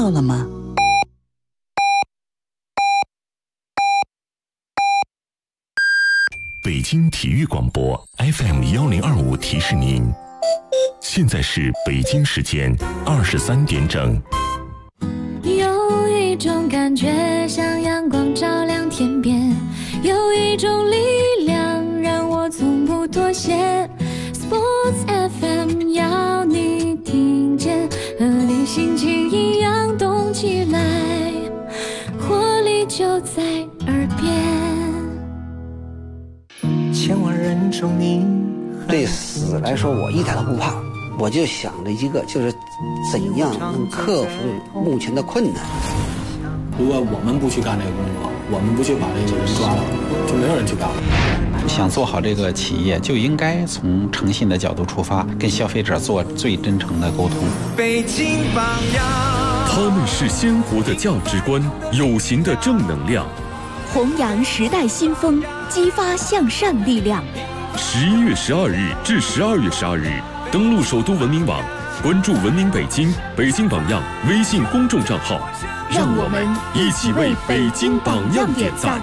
到了吗？ 北京体育广播 FM1025提示您，现在是北京时间23点整。 有一种感觉像阳光照亮天边，有一种力量让我从不妥协。 Sports FM 要你听见，和你心情一样动起来，活力就在耳边。 千万人中你对死来说我一点都不怕，我就想着一个，就是怎样能克服目前的困难。 如果我们不去干这个工作，我们不去把这个人抓了，就没有人去干了。 想做好这个企业，就应该从诚信的角度出发，跟消费者做最真诚的沟通。 北京榜样， 他们是鲜活的价值观，有形的正能量， 弘扬时代新风，激发向善力量。 11月12日至12月12日，登录首都文明网，关注文明北京、北京榜样微信公众账号， 让我们一起为北京榜样点赞。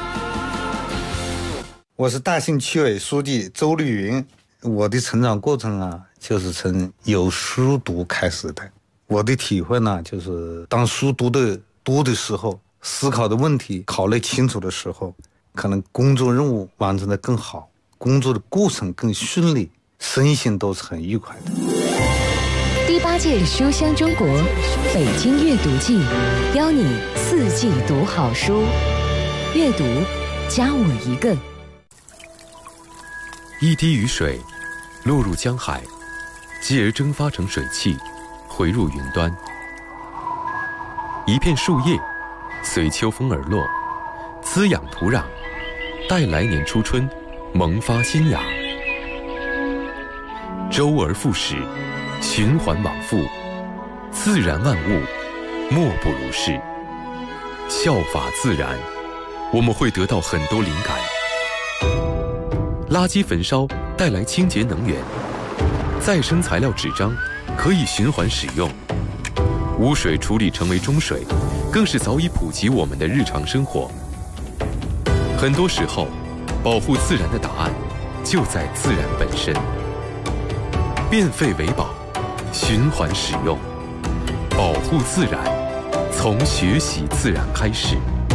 我是大兴区委书记周绿云。我的成长过程啊，就是从有书读开始的。我的体会呢，就是当书读的多的时候，思考的问题考虑清楚的时候，可能工作任务完成的更好，工作的过程更顺利，身心都是很愉快的。 第8届书香中国北京阅读季，邀你4季读好书，阅读加我一个。 一滴雨水落入江海，继而蒸发成水汽，回入云端。一片树叶随秋风而落，滋养土壤，待来年初春萌发新芽。周而复始，循环往复，自然万物莫不如是。效法自然，我们会得到很多灵感。垃圾焚烧带来清洁能源，再生材料纸张可以循环使用，污水处理成为中水，更是早已普及我们的日常生活。很多时候，保护自然的答案就在自然本身。变废为宝，循环使用，保护自然，从学习自然开始。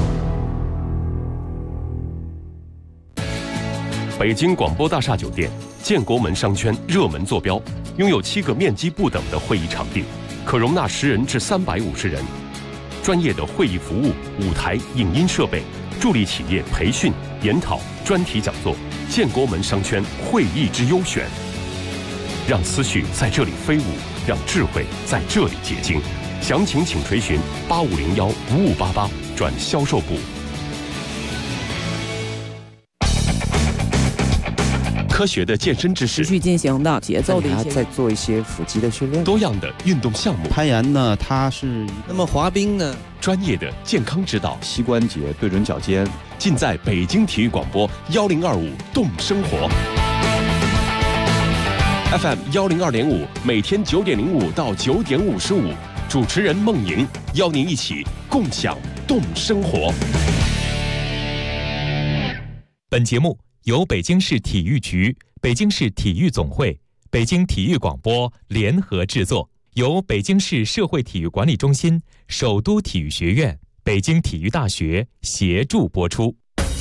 北京广播大厦酒店建国门商圈热门坐标，拥有7个面积不等的会议场地，可容纳10人至350人。专业的会议服务、舞台、影音设备，助力企业培训、研讨、专题讲座。建国门商圈会议之优选，让思绪在这里飞舞，让智慧在这里结晶。详情请垂询8501-5588转销售部。科学的健身知识， 持续进行的节奏的一些， 再做一些腹肌的训练， 多样的运动项目。 攀岩呢，它是那么滑冰呢， 专业的健康指导， 膝关节对准脚尖， 尽在北京体育广播1025动生活 FM 102.5，每天9点05到9点55，主持人孟莹邀您一起共享动生活。 本节目由北京市体育局、北京市体育总会、北京体育广播联合制作，由北京市社会体育管理中心、首都体育学院、北京体育大学协助播出。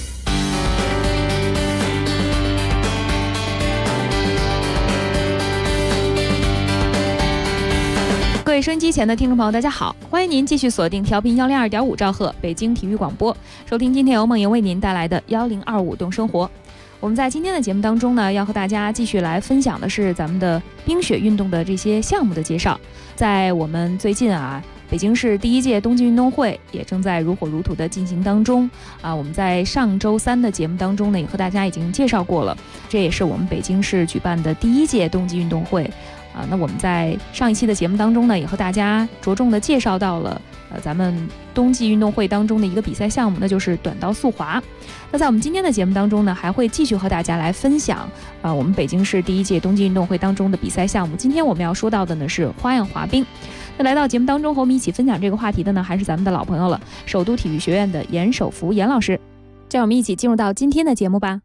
各位收音机前的听众朋友，大家好，欢迎您继续锁定调频102.5兆赫北京体育广播，收听今天由孟莹为您带来的1025动生活。我们在今天的节目当中呢，要和大家继续来分享的是咱们的冰雪运动的这些项目的介绍。在我们最近北京市第1届冬季运动会也正在如火如荼的进行当中我们在上周3的节目当中呢，也和大家已经介绍过了，这也是我们北京市举办的第1届冬季运动会那我们在上一期的节目当中呢，也和大家着重的介绍到了咱们冬季运动会当中的一个比赛项目，那就是短道速滑。那在我们今天的节目当中呢，还会继续和大家来分享我们北京市第1届冬季运动会当中的比赛项目。今天我们要说到的呢是花样滑冰。 那来到节目当中和我们一起分享这个话题的呢，还是咱们的老朋友了，首都体育学院的严守福严老师。这样我们一起进入到今天的节目吧。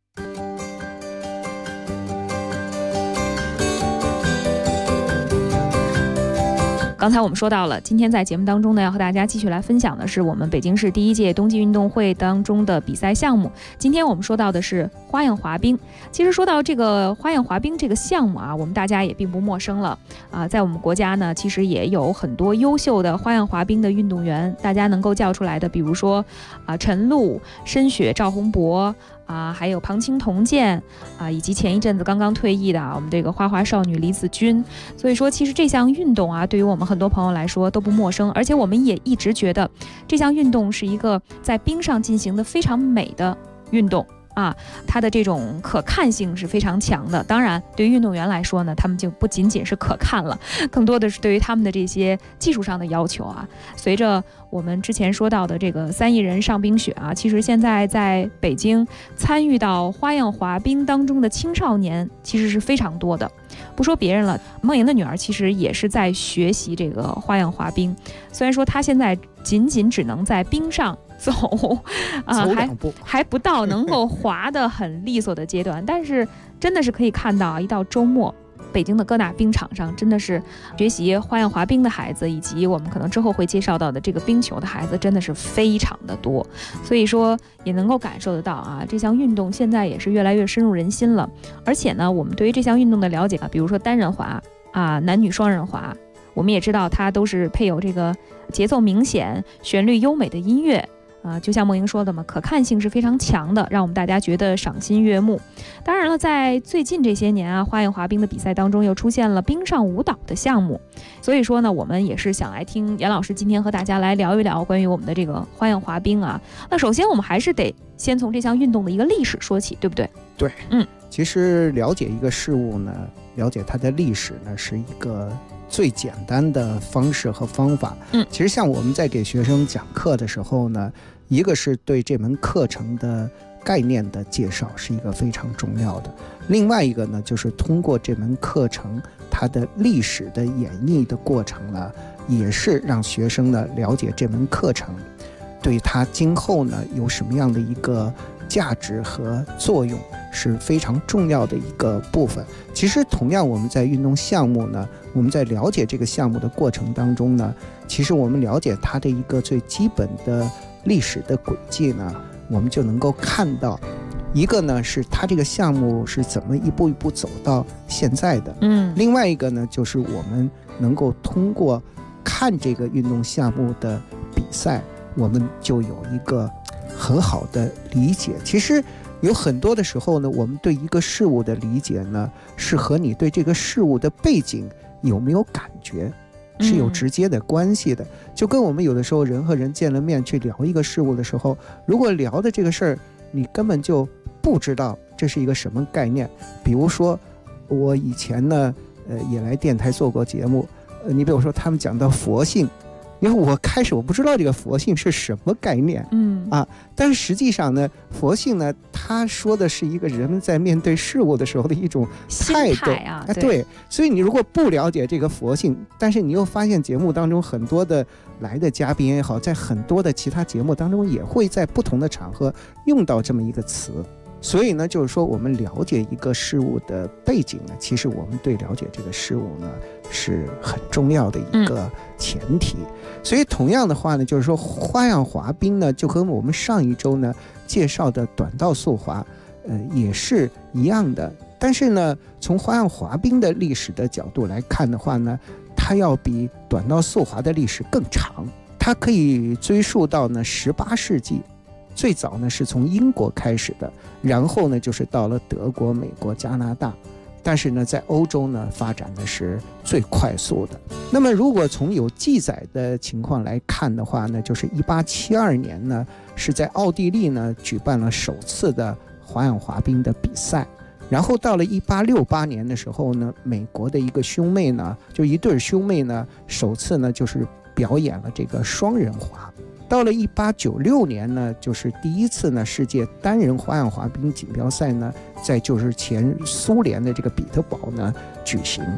刚才我们说到了，今天在节目当中呢，要和大家继续来分享的是我们北京市第1届冬季运动会当中的比赛项目。今天我们说到的是花样滑冰。其实说到这个花样滑冰这个项目啊，我们大家也并不陌生了啊。在我们国家呢，其实也有很多优秀的花样滑冰的运动员，大家能够叫出来的，比如说陈露、申雪、赵宏博。还有庞青铜剑以及前一阵子刚刚退役的我们这个花滑少女李子君。所以说其实这项运动对于我们很多朋友来说都不陌生，而且我们也一直觉得这项运动是一个在冰上进行的非常美的运动它的这种可看性是非常强的。当然对于运动员来说呢，他们就不仅仅是可看了，更多的是对于他们的这些技术上的要求随着我们之前说到的这个3亿人上冰雪其实现在在北京参与到花样滑冰当中的青少年其实是非常多的。不说别人了，梦莹的女儿其实也是在学习这个花样滑冰，虽然说她现在仅只能在冰上走还不到能够滑得很利索的阶段，但是真的是可以看到一到周末北京的各大冰场上真的是学习花样滑冰的孩子，以及我们可能之后会介绍到的这个冰球的孩子真的是非常的多。所以说也能够感受得到这项运动现在也是越来越深入人心了。而且呢，我们对于这项运动的了解比如说单人滑男女双人滑，我们也知道它都是配有这个节奏明显、旋律优美的音乐就像梦莹说的嘛，可看性是非常强的，让我们大家觉得赏心悦目。当然了，在最近这些年花样滑冰的比赛当中又出现了冰上舞蹈的项目，所以说呢，我们也是想来听严老师今天和大家来聊一聊关于我们的这个花样滑冰那首先我们还是得先从这项运动的一个历史说起，对不对？ 对，其实了解一个事物呢，了解它的历史呢，是一个最简单的方式和方法。其实像我们在给学生讲课的时候呢，一个是对这门课程的概念的介绍是一个非常重要的，另外一个呢，就是通过这门课程它的历史的演绎的过程呢，也是让学生呢了解这门课程对他今后呢有什么样的一个价值和作用，是非常重要的一个部分。其实同样我们在运动项目呢，我们在了解这个项目的过程当中呢，其实我们了解它的一个最基本的历史的轨迹呢，我们就能够看到一个呢是它这个项目是怎么一步一步走到现在的，另外一个呢就是我们能够通过看这个运动项目的比赛，我们就有一个很好的理解。其实有很多的时候呢，我们对一个事物的理解呢，是和你对这个事物的背景有没有感觉是有直接的关系的。就跟我们有的时候人和人见了面去聊一个事物的时候，如果聊的这个事儿你根本就不知道这是一个什么概念。比如说我以前呢也来电台做过节目，你比如说他们讲到佛性，因为我开始我不知道这个佛性是什么概念，但是实际上呢，佛性呢，他说的是一个人们在面对事物的时候的一种态度对，所以你如果不了解这个佛性，但是你又发现节目当中很多的来的嘉宾也好，在很多的其他节目当中也会在不同的场合用到这么一个词。所以呢，就是说我们了解一个事物的背景呢，其实我们对了解这个事物呢是很重要的一个前提。所以同样的话呢，就是说花样滑冰呢，就跟我们上一周呢介绍的短道速滑也是一样的。但是呢，从花样滑冰的历史的角度来看的话呢，它要比短道速滑的历史更长，它可以追溯到呢18世纪。最早呢是从英国开始的，然后呢就是到了德国、美国、加拿大，但是呢在欧洲呢发展的是最快速的。那么如果从有记载的情况来看的话呢，就是1872年呢是在奥地利呢举办了首次的花样滑冰的比赛，然后到了1868年的时候呢，美国的一个兄妹呢，就一对兄妹呢首次呢就是表演了这个双人滑。到了1896年呢，就是第一次呢世界单人花样滑冰锦标赛呢，在就是前苏联的这个彼得堡呢举行。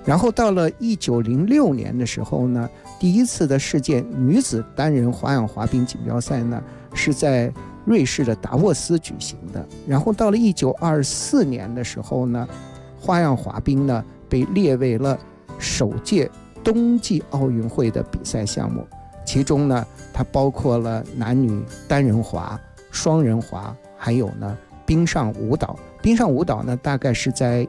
然后到了1906年的时候呢，第一次的世界女子单人花样滑冰锦标赛呢是在瑞士的达沃斯举行的。然后到了1924年的时候呢，花样滑冰呢被列为了首届冬季奥运会的比赛项目，其中呢它包括了男女单人滑、双人滑，还有呢冰上舞蹈。冰上舞蹈呢大概是在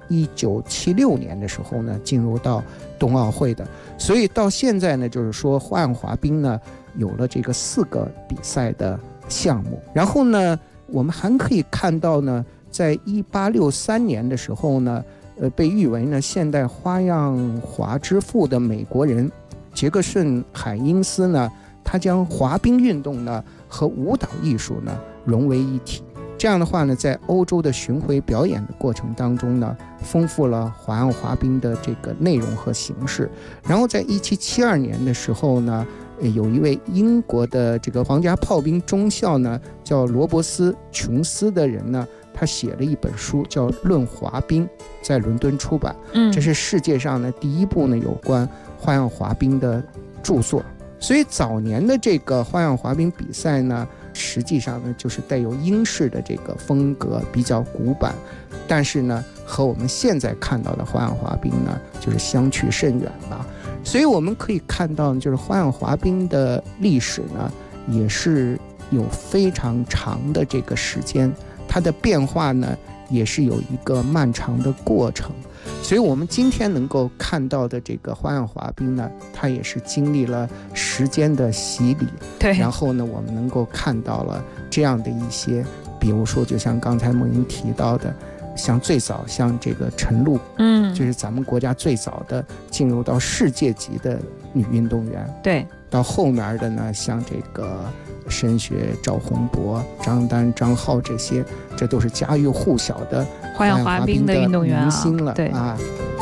1976年的时候呢进入到冬奥会的。所以到现在呢，就是说花样滑冰呢有了这个4个比赛的项目。然后呢我们还可以看到呢，在1863年的时候呢被誉为呢现代花样滑之父的美国人杰克逊海因斯呢，他将滑冰运动呢和舞蹈艺术呢融为一体。这样的话呢，在欧洲的巡回表演的过程当中呢，丰富了花样滑冰的这个内容和形式。然后在1772年的时候呢，有一位英国的这个皇家炮兵中校呢，叫罗伯斯·琼斯的人呢，他写了一本书叫《论滑冰》，在伦敦出版。这是世界上呢第一部呢有关花样滑冰的著作。所以早年的这个花样滑冰比赛呢，实际上呢就是带有英式的这个风格，比较古板，但是呢和我们现在看到的花样滑冰呢就是相去甚远了。所以我们可以看到，就是花样滑冰的历史呢也是有非常长的这个时间，它的变化呢也是有一个漫长的过程。所以我们今天能够看到的这个花样滑冰呢，它也是经历了时间的洗礼。 对， 然后呢我们能够看到了这样的一些，比如说就像刚才梦莹提到的，像最早像这个陈露，就是咱们国家最早的进入到世界级的女运动员。 对， 到后面的呢，像这个申雪、赵宏博、张丹、张浩这些，这都是家喻户晓的花样滑冰的运动员明星了。 对啊。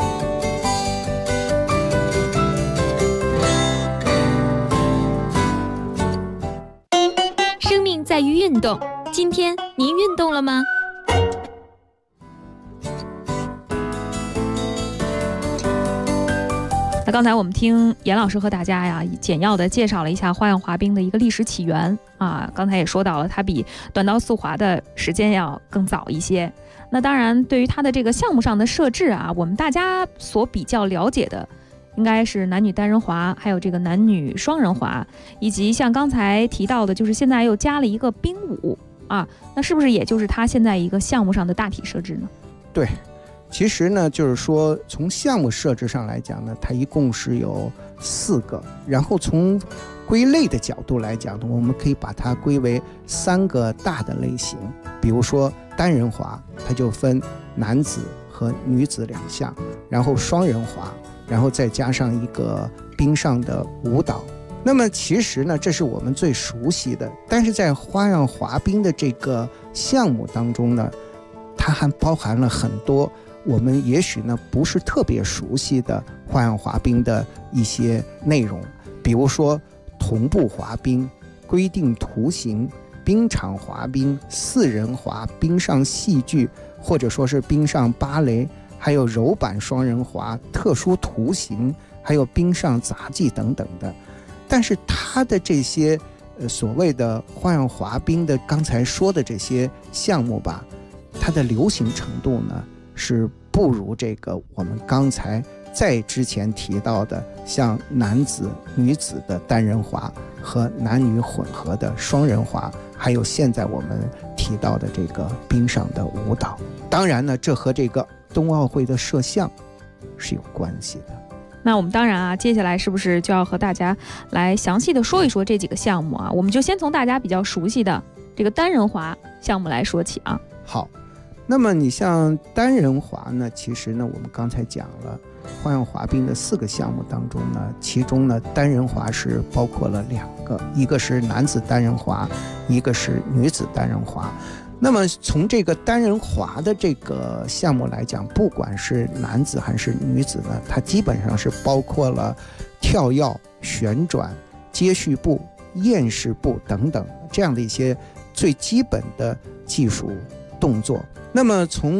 生命在于运动，今天您运动了吗？ 那刚才我们听严老师和大家呀简要的介绍了一下花样滑冰的一个历史起源啊，刚才也说到了它比短道速滑的时间要更早一些。那当然对于它的这个项目上的设置啊，我们大家所比较了解的应该是男女单人滑，还有这个男女双人滑，以及像刚才提到的就是现在又加了一个冰舞啊，那是不是也就是它现在一个项目上的大体设置呢？ 对，其实呢就是说从项目设置上来讲呢，它一共是有4个，然后从归类的角度来讲呢，我们可以把它归为3个大的类型。比如说单人滑，它就分男子和女子2项，然后双人滑，然后再加上一个冰上的舞蹈。那么其实呢这是我们最熟悉的，但是在花样滑冰的这个项目当中呢，它还包含了很多我们也许呢不是特别熟悉的花样滑冰的一些内容。比如说同步滑冰、规定图形、冰场滑冰、4人滑、冰上戏剧，或者说是冰上芭蕾，还有柔板双人滑、特殊图形，还有冰上杂技等等的。但是它的这些所谓的花样滑冰的刚才说的这些项目吧，它的流行程度呢是不如这个我们刚才在之前提到的像男子女子的单人滑和男女混合的双人滑，还有现在我们提到的这个冰上的舞蹈。当然呢这和这个冬奥会的摄像是有关系的。 那我们当然啊，接下来是不是就要和大家来详细的说一说这几个项目啊？我们就先从大家比较熟悉的这个单人滑项目来说起啊。 好，那么你像单人滑呢，其实呢我们刚才讲了花样滑冰的4个项目当中呢，其中呢单人滑是包括了2个，一个是男子单人滑，一个是女子单人滑。那么从这个单人滑的这个项目来讲，不管是男子还是女子呢，它基本上是包括了跳跃、旋转、接续步、燕式步等等这样的一些最基本的技术动作。那么从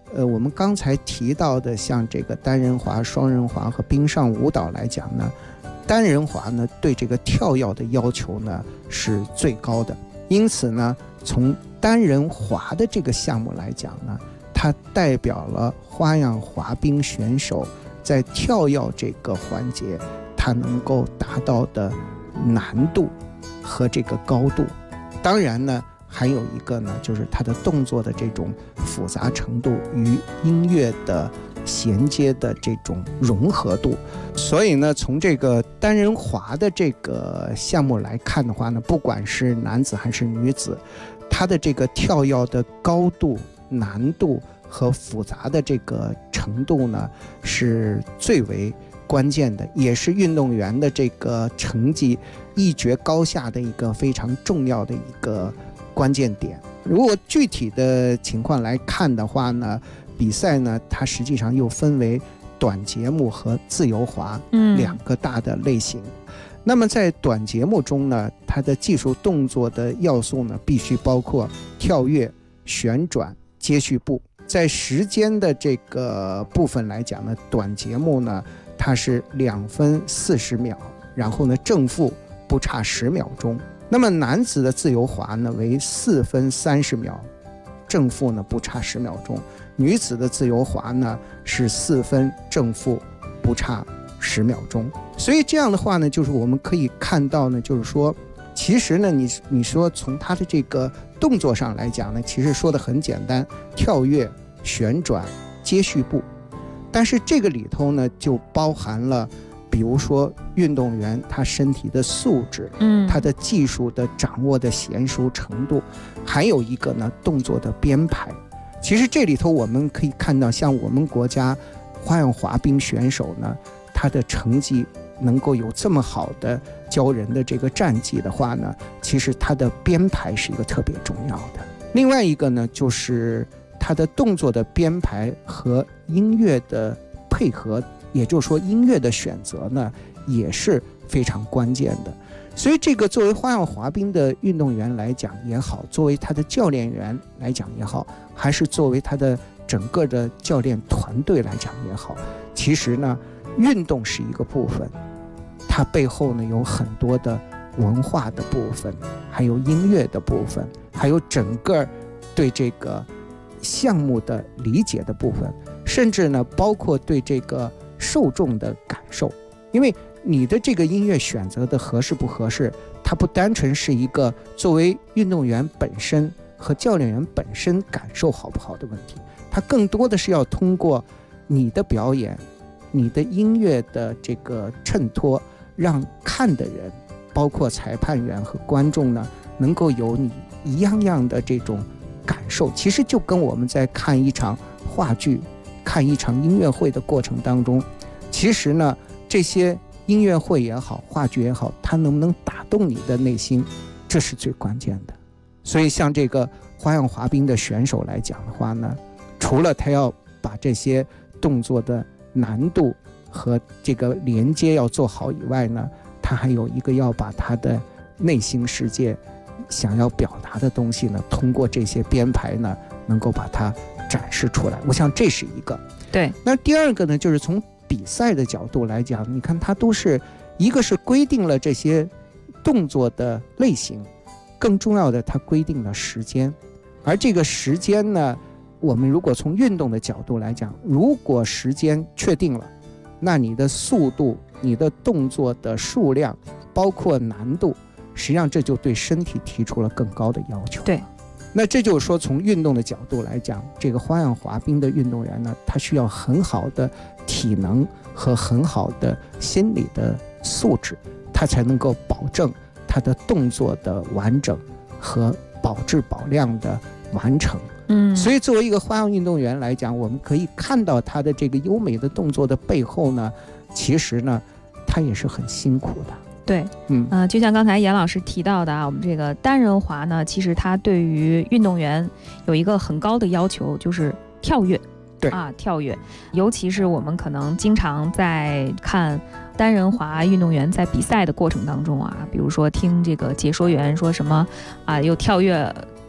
我们刚才提到的像这个单人滑、双人滑和冰上舞蹈来讲呢，单人滑呢对这个跳跃的要求呢是最高的，因此呢从单人滑的这个项目来讲呢，它代表了花样滑冰选手在跳跃这个环节它能够达到的难度和这个高度。当然呢还有一个呢就是它的动作的这种复杂程度与音乐的衔接的这种融合度。所以呢从这个单人滑的这个项目来看的话呢，不管是男子还是女子，它的这个跳跃的高度、难度和复杂的这个程度呢是最为关键的，也是运动员的这个成绩一决高下的一个非常重要的一个关键点。如果具体的情况来看的话呢，比赛呢它实际上又分为短节目和自由滑两个大的类型。那么在短节目中呢，它的技术动作的要素呢必须包括跳跃、旋转、接续步。在时间的这个部分来讲呢，短节目呢它是2分40秒，然后呢正负不差10秒钟。那么男子的自由滑呢为4分30秒，正负呢不差10秒钟。女子的自由滑呢是4分正负不差10秒钟。所以这样的话呢，就是我们可以看到呢，就是说其实呢你说从它的这个动作上来讲呢，其实说的很简单，跳跃、旋转、接续步。但是这个里头呢就包含了比如说运动员他身体的素质，他的技术的掌握的娴熟程度，还有一个呢动作的编排。其实这里头我们可以看到，像我们国家花样滑冰选手呢，他的成绩能够有这么好的骄人的这个战绩的话呢，其实他的编排是一个特别重要的。另外一个呢就是它的动作的编排和音乐的配合，也就是说音乐的选择呢也是非常关键的。所以这个作为花样滑冰的运动员来讲也好，作为他的教练员来讲也好，还是作为他的整个的教练团队来讲也好，其实呢运动是一个部分，它背后呢有很多的文化的部分，还有音乐的部分，还有整个对这个项目的理解的部分，甚至呢包括对这个受众的感受。因为你的这个音乐选择的合适不合适，它不单纯是一个作为运动员本身和教练员本身感受好不好的问题，它更多的是要通过你的表演、你的音乐的这个衬托，让看的人包括裁判员和观众呢能够有你一样样的这种感受。其实就跟我们在看一场话剧、看一场音乐会的过程当中，其实呢这些音乐会也好、话剧也好，它能不能打动你的内心，这是最关键的。所以像这个花样滑冰的选手来讲的话呢，除了他要把这些动作的难度和这个连接要做好以外呢，他还有一个要把他的内心世界想要表达的东西呢，通过这些编排呢能够把它展示出来。我想这是一个。 对。 那第二个呢，就是从比赛的角度来讲，你看它都是一个是规定了这些动作的类型，更重要的它规定了时间。而这个时间呢，我们如果从运动的角度来讲，如果时间确定了，那你的速度、你的动作的数量包括难度，实际上这就对身体提出了更高的要求。 对。 那这就是说从运动的角度来讲，这个花样滑冰的运动员呢，他需要很好的体能和很好的心理的素质，他才能够保证他的动作的完整和保质保量的完成。所以作为一个花样运动员来讲，我们可以看到他的这个优美的动作的背后呢，其实呢他也是很辛苦的。 对，就像刚才严老师提到的啊，我们这个单人滑呢，其实它对于运动员有一个很高的要求，就是跳跃。 对啊，跳跃，尤其是我们可能经常在看单人滑运动员在比赛的过程当中啊，比如说听这个解说员说什么啊，又跳跃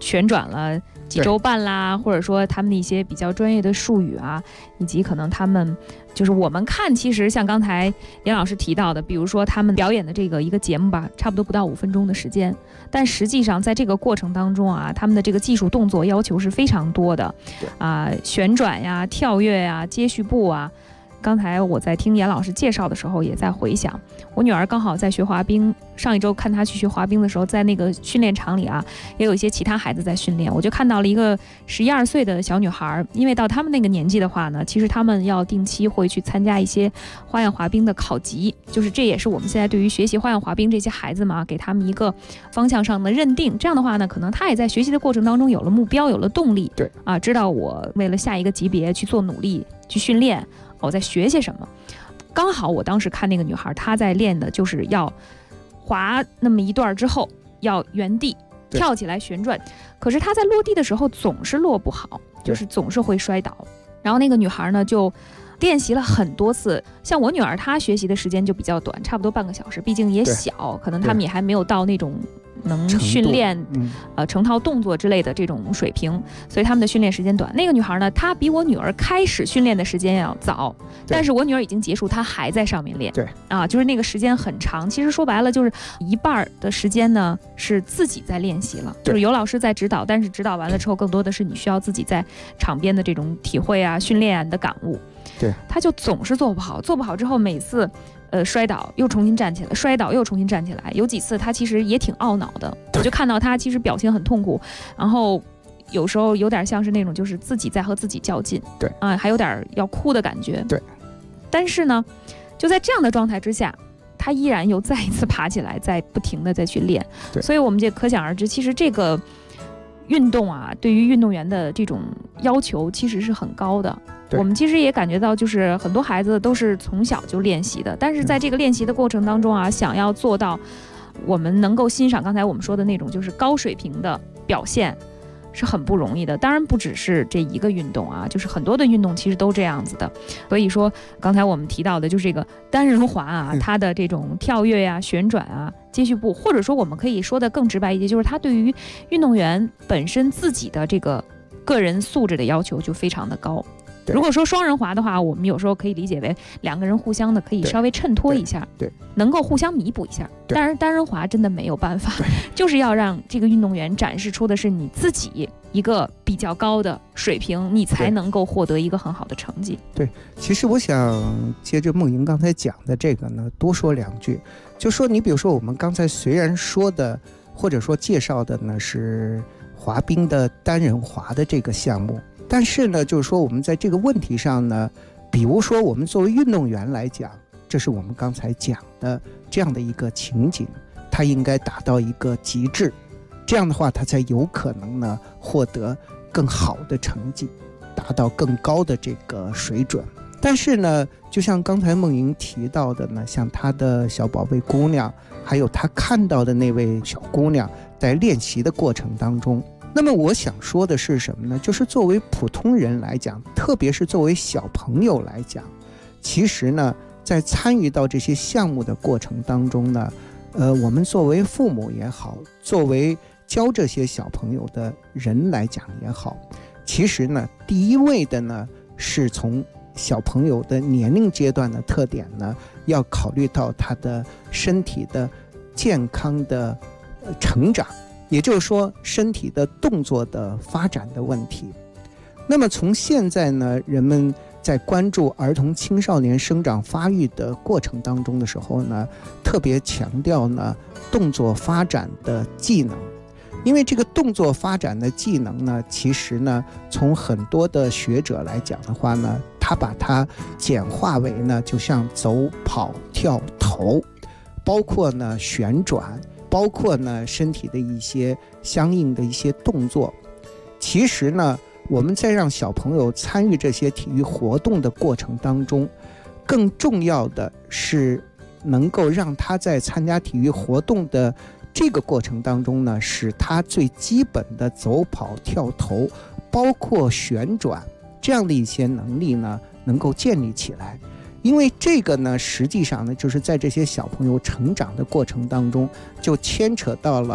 旋转了几周半啦，或者说他们的一些比较专业的术语啊，以及可能他们就是我们看，其实像刚才连老师提到的，比如说他们表演的这个一个节目吧，差不多不到5分钟的时间，但实际上在这个过程当中啊，他们的这个技术动作要求是非常多的旋转呀、跳跃呀、接续步啊。刚才我在听严老师介绍的时候，也在回想，我女儿刚好在学滑冰，上一周看她去学滑冰的时候，在那个训练场里啊，也有一些其他孩子在训练，我就看到了一个11、12岁的小女孩，因为到他们那个年纪的话呢，其实他们要定期会去参加一些花样滑冰的考级，就是这也是我们现在对于学习花样滑冰这些孩子嘛，给他们一个方向上的认定，这样的话呢，可能他也在学习的过程当中有了目标，有了动力， 对啊， 知道我为了下一个级别去做努力，去训练。我在学些什么？刚好我当时看那个女孩，她在练的就是要滑那么一段之后，要原地跳起来旋转。可是她在落地的时候总是落不好，就是总是会摔倒。然后那个女孩呢，就练习了很多次。像我女儿，她学习的时间就比较短，差不多半个小时，毕竟也小，可能他们也还没有到那种能训练成套动作之类的这种水平，所以他们的训练时间短。那个女孩呢，她比我女儿开始训练的时间要早，但是我女儿已经结束，她还在上面练。 对啊，就是那个时间很长。其实说白了，就是一半的时间呢是自己在练习了，就是有老师在指导，但是指导完了之后，更多的是你需要自己在场边的这种体会啊、训练啊、你的感悟。 对， 她就总是做不好，做不好之后每次。摔倒又重新站起来，摔倒又重新站起来，有几次他其实也挺懊恼的，我就看到他其实表情很痛苦，然后有时候有点像是那种就是自己在和自己较劲， 对啊，还有点要哭的感觉， 对。 但是呢，就在这样的状态之下，他依然又再一次爬起来，再不停的再去练，所以我们就可想而知，其实这个运动啊，对于运动员的这种要求其实是很高的。我们其实也感觉到，就是很多孩子都是从小就练习的，但是在这个练习的过程当中啊，想要做到我们能够欣赏刚才我们说的那种就是高水平的表现，是很不容易的。当然不只是这一个运动啊，就是很多的运动其实都这样子的。所以说刚才我们提到的就是这个单人滑啊，它的这种跳跃啊、旋转啊、接续步，或者说我们可以说的更直白一些，就是它对于运动员本身自己的这个个人素质的要求就非常的高。如果说双人滑的话，我们有时候可以理解为两个人互相的可以稍微衬托一下， 对， 能够互相弥补一下。但是单人滑真的没有办法，就是要让这个运动员展示出的是你自己一个比较高的水平，你才能够获得一个很好的成绩。 对，其实我想接着梦莹刚才讲的这个呢，多说两句，就说你比如说我们刚才虽然说的或者说介绍的呢是滑冰的单人滑的这个项目。但是呢，就是说我们在这个问题上呢，比如说我们作为运动员来讲，这是我们刚才讲的这样的一个情景，它应该达到一个极致，这样的话它才有可能呢获得更好的成绩，达到更高的这个水准。但是呢，就像刚才梦莹提到的呢，像她的小宝贝姑娘，还有她看到的那位小姑娘在练习的过程当中，那么我想说的是什么呢？就是作为普通人来讲，特别是作为小朋友来讲，其实呢，在参与到这些项目的过程当中呢，我们作为父母也好，作为教这些小朋友的人来讲也好，其实呢，第一位的呢，是从小朋友的年龄阶段的特点呢，要考虑到他的身体的健康的成长。也就是说身体的动作的发展的问题。那么从现在呢，人们在关注儿童青少年生长发育的过程当中的时候呢，特别强调呢动作发展的技能。因为这个动作发展的技能呢，其实呢从很多的学者来讲的话呢，他把它简化为呢就像走跑跳投，包括呢旋转，包括呢身体的一些相应的一些动作。其实呢，我们在让小朋友参与这些体育活动的过程当中，更重要的是能够让他在参加体育活动的这个过程当中呢，使他最基本的走跑跳投，包括旋转这样的一些能力呢，能够建立起来。因为这个呢，实际上呢，就是在这些小朋友成长的过程当中，就牵扯到了他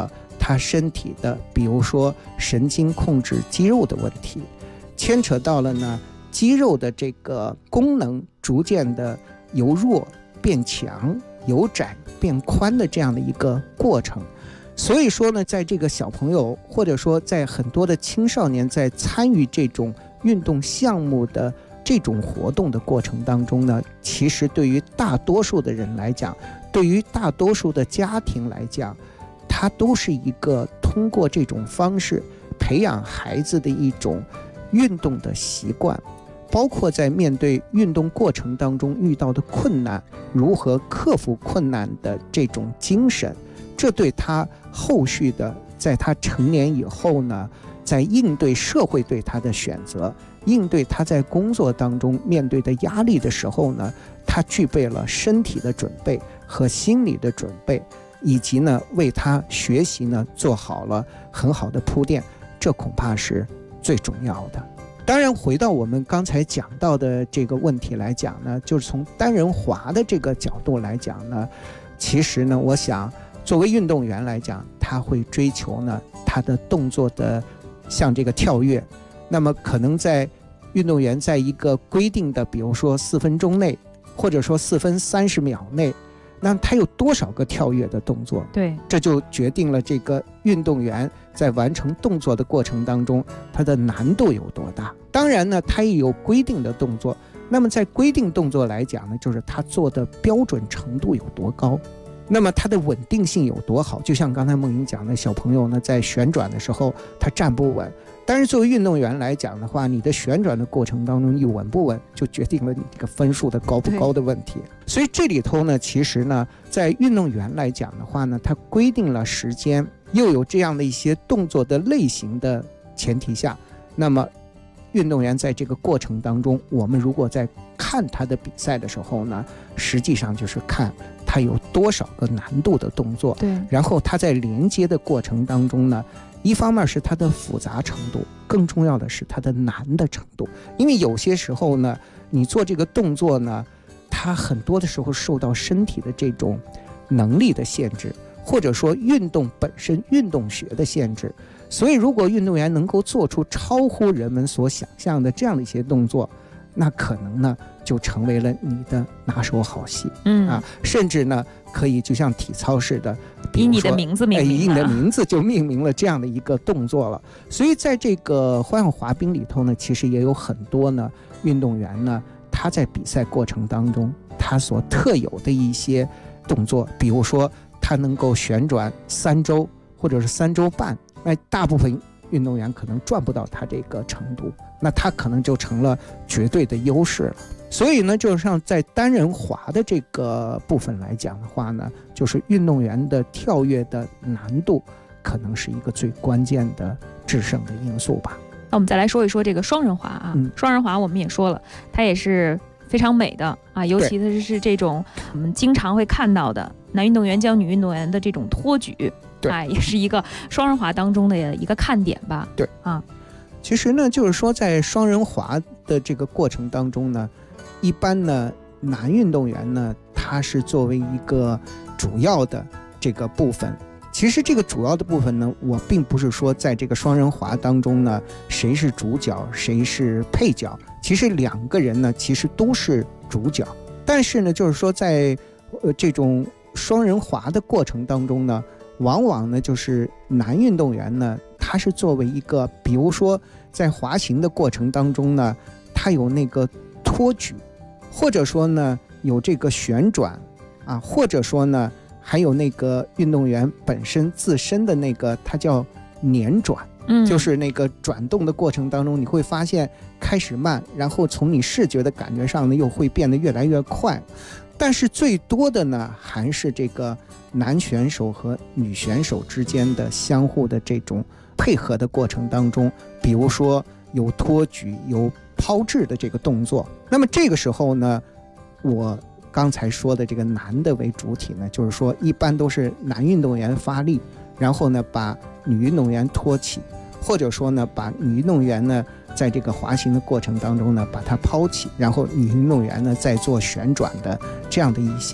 他身体的，比如说神经控制肌肉的问题，牵扯到了呢肌肉的这个功能逐渐的由弱变强，由窄变宽的这样的一个过程。所以说呢，在这个小朋友或者说在很多的青少年在参与这种运动项目的这种活动的过程当中呢，其实对于大多数的人来讲，对于大多数的家庭来讲，它都是一个通过这种方式培养孩子的一种运动的习惯，包括在面对运动过程当中遇到的困难，如何克服困难的这种精神，这对他后续的在他成年以后呢，在应对社会对他的选择，应对他在工作当中面对的压力的时候呢，他具备了身体的准备和心理的准备，以及呢为他学习呢做好了很好的铺垫，这恐怕是最重要的。当然回到我们刚才讲到的这个问题来讲呢，就是从单人滑的这个角度来讲呢，其实呢我想作为运动员来讲，他会追求呢他的动作的像这个跳跃，那么可能在运动员在一个规定的比如说4分钟内，或者说4分30秒内，那他有多少个跳跃的动作， 对， 这就决定了这个运动员在完成动作的过程当中他的难度有多大。当然呢他也有规定的动作，那么在规定动作来讲呢，就是他做的标准程度有多高，那么它的稳定性有多好。就像刚才梦莹讲的，小朋友呢在旋转的时候他站不稳，但是作为运动员来讲的话，你的旋转的过程当中你稳不稳，就决定了你这个分数的高不高的问题。所以这里头呢，其实呢在运动员来讲的话呢，它规定了时间，又有这样的一些动作的类型的前提下，那么运动员在这个过程当中，我们如果在看他的比赛的时候呢，实际上就是看他有多少个难度的动作， 对， 然后他在连接的过程当中呢，一方面是它的复杂程度，更重要的是它的难的程度。因为有些时候呢，你做这个动作呢，它很多的时候受到身体的这种能力的限制，或者说运动本身运动学的限制。所以如果运动员能够做出超乎人们所想象的这样的一些动作，那可能呢就成为了你的拿手好戏，甚至呢可以就像体操似的， 以你的名字命名， 以你的名字就命名了这样的一个动作了。所以在这个花样滑冰里头呢，其实也有很多呢运动员呢，他在比赛过程当中他所特有的一些动作，比如说他能够旋转3周或者是3周半，那大部分运动员可能赚不到他这个程度，那他可能就成了绝对的优势了。所以呢，就是像在单人滑的这个部分来讲的话呢，就是运动员的跳跃的难度可能是一个最关键的制胜的因素吧。 那我们再来说一说这个双人滑啊，双人滑我们也说了，它也是非常美的啊，尤其的是这种我们经常会看到的男运动员将女运动员的这种托举，也是一个双人滑当中的一个看点吧。 对啊，其实呢，就是说在双人滑的这个过程当中呢，一般呢男运动员呢，他是作为一个主要的这个部分。其实这个主要的部分呢，我并不是说在这个双人滑当中呢，谁是主角谁是配角，其实2个人呢其实都是主角。但是呢，就是说在这种双人滑的过程当中呢，往往呢就是男运动员呢，他是作为一个，比如说在滑行的过程当中呢，他有那个托举，或者说呢有这个旋转啊，或者说呢还有那个运动员本身自身的那个，它叫捻转，就是那个转动的过程当中，你会发现开始慢，然后从你视觉的感觉上呢又会变得越来越快。但是最多的呢还是这个男选手和女选手之间的相互的这种配合的过程当中，比如说有托举有抛掷的这个动作。那么这个时候呢，我刚才说的这个男的为主体呢，就是说一般都是男运动员发力，然后呢把女运动员托起，或者说呢把女运动员呢在这个滑行的过程当中呢把它抛起，然后女运动员呢在做旋转的这样的一些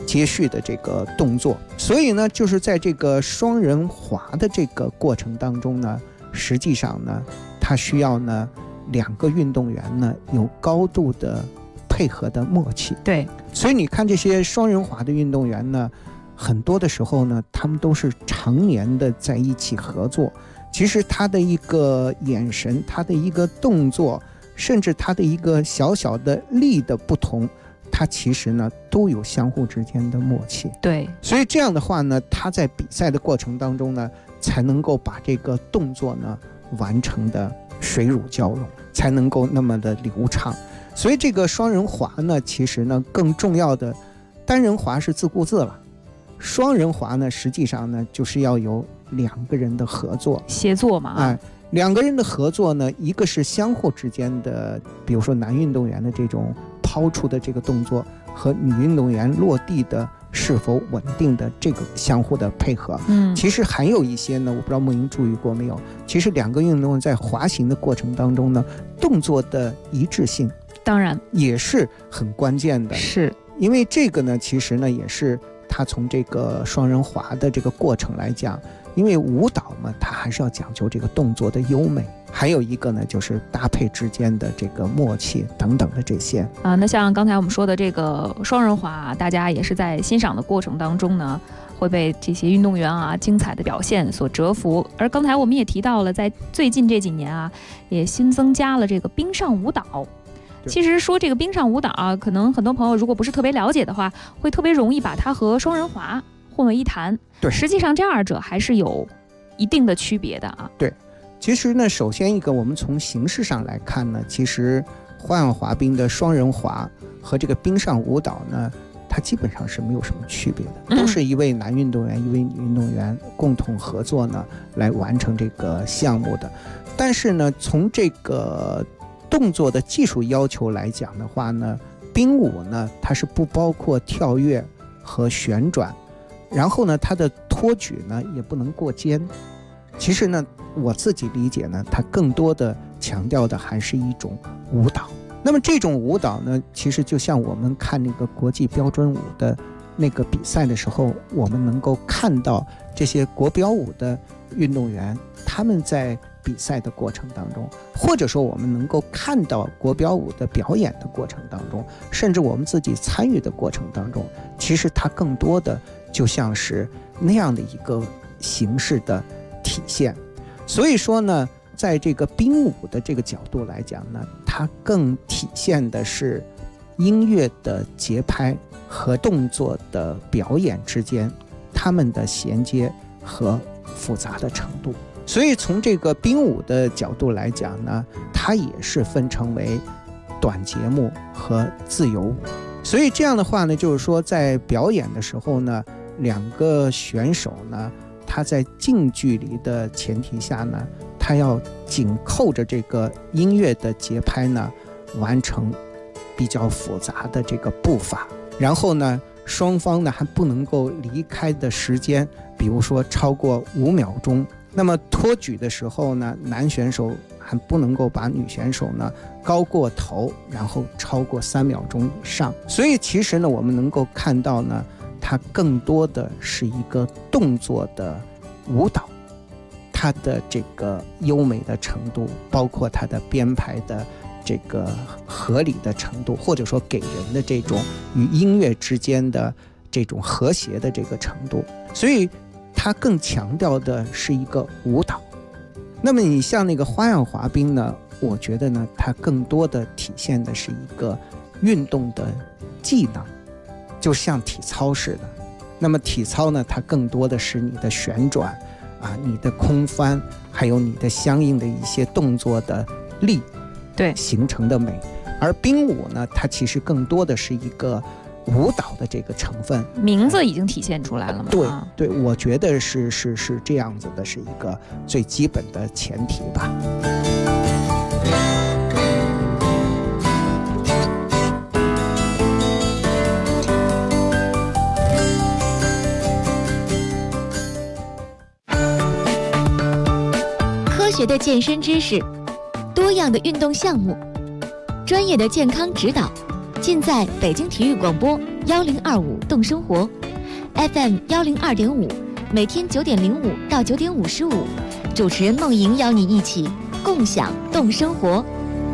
接续的这个动作。所以呢，就是在这个双人滑的这个过程当中呢，实际上呢，它需要呢2个运动员呢有高度的配合的默契。 对， 所以你看这些双人滑的运动员呢，很多的时候呢，他们都是常年的在一起合作。其实他的一个眼神，他的一个动作，甚至他的一个小小的力的不同，他其实呢都有相互之间的默契。 对， 所以这样的话呢，他在比赛的过程当中呢，才能够把这个动作呢完成的水乳交融，才能够那么的流畅。所以这个双人滑呢，其实呢更重要的，单人滑是自顾自了，双人滑呢实际上呢就是要有2个人的合作协作嘛。 2个人的合作呢，一个是相互之间的，比如说男运动员的这种抛出的这个动作和女运动员落地的是否稳定的这个相互的配合。其实还有一些呢，我不知道梦莹注意过没有，其实2个运动员在滑行的过程当中呢，动作的一致性当然也是很关键的。 是因为这个呢，其实呢也是他从这个双人滑的这个过程来讲，因为舞蹈嘛，它还是要讲究这个动作的优美，还有一个呢就是搭配之间的这个默契等等的这些那像刚才我们说的这个双人滑，大家也是在欣赏的过程当中呢，会被这些运动员精彩的表现所折服。而刚才我们也提到了，在最近这几年也新增加了这个冰上舞蹈。其实说这个冰上舞蹈可能很多朋友如果不是特别了解的话，会特别容易把它和双人滑混为一谈。 对， 实际上这2者还是有一定的区别的对，其实呢，首先一个我们从形式上来看呢，其实花样滑冰的双人滑和这个冰上舞蹈呢，它基本上是没有什么区别的，都是一位男运动员一位女运动员共同合作呢来完成这个项目的。但是呢，从这个动作的技术要求来讲的话呢，冰舞呢它是不包括跳跃和旋转，然后呢它的托举呢也不能过肩。其实呢我自己理解呢，它更多的强调的还是一种舞蹈。那么这种舞蹈呢，其实就像我们看那个国际标准舞的那个比赛的时候，我们能够看到这些国标舞的运动员，他们在比赛的过程当中，或者说我们能够看到国标舞的表演的过程当中，甚至我们自己参与的过程当中，其实它更多的就像是那样的一个形式的体现。所以说呢，在这个冰舞的这个角度来讲呢，它更体现的是音乐的节拍和动作的表演之间它们的衔接和复杂的程度。所以从这个冰舞的角度来讲呢，它也是分成为短节目和自由舞。所以这样的话呢，就是说在表演的时候呢，2个选手呢，他在近距离的前提下呢，他要紧扣着这个音乐的节拍呢，完成比较复杂的这个步伐。然后呢，双方呢还不能够离开的时间，比如说超过5秒钟。那么托举的时候呢，男选手还不能够把女选手呢高过头，然后超过3秒钟以上。所以其实呢，我们能够看到呢，它更多的是一个动作的舞蹈，它的这个优美的程度，包括它的编排的这个合理的程度，或者说给人的这种与音乐之间的这种和谐的这个程度。所以它更强调的是一个舞蹈。那么你像那个花样滑冰呢，我觉得呢，它更多的体现的是一个运动的技能，就像体操似的。那么体操呢，它更多的是你的旋转你的空翻，还有你的相应的一些动作的力， 对， 形成的美。而冰舞呢，它其实更多的是一个舞蹈的这个成分， 名字已经体现出来了嘛？ 对，我觉得是这样子的，是一个最基本的前提吧。 科学的健身知识，多样的运动项目，专业的健康指导，尽在北京体育广播 1025动生活 ，FM 102.5，每天9点05到9点55，主持人梦莹邀你一起共享动生活。